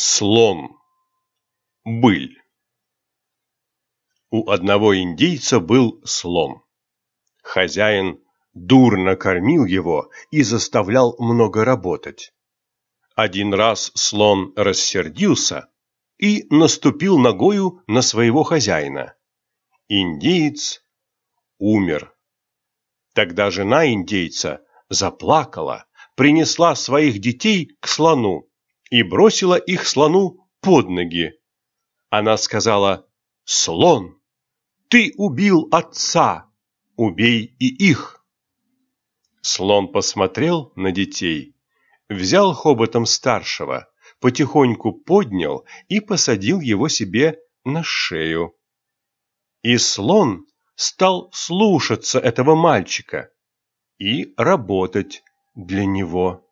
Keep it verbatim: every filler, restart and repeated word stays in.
Слон. Быль. У одного индейца был слон. Хозяин дурно кормил его и заставлял много работать. Один раз слон рассердился и наступил ногою на своего хозяина. Индеец умер. Тогда жена индейца заплакала, принесла своих детей к слону и бросила их слону под ноги. Она сказала: «Слон, ты убил отца, убей и их». Слон посмотрел на детей, взял хоботом старшего, потихоньку поднял и посадил его себе на шею. И слон стал слушаться этого мальчика и работать для него.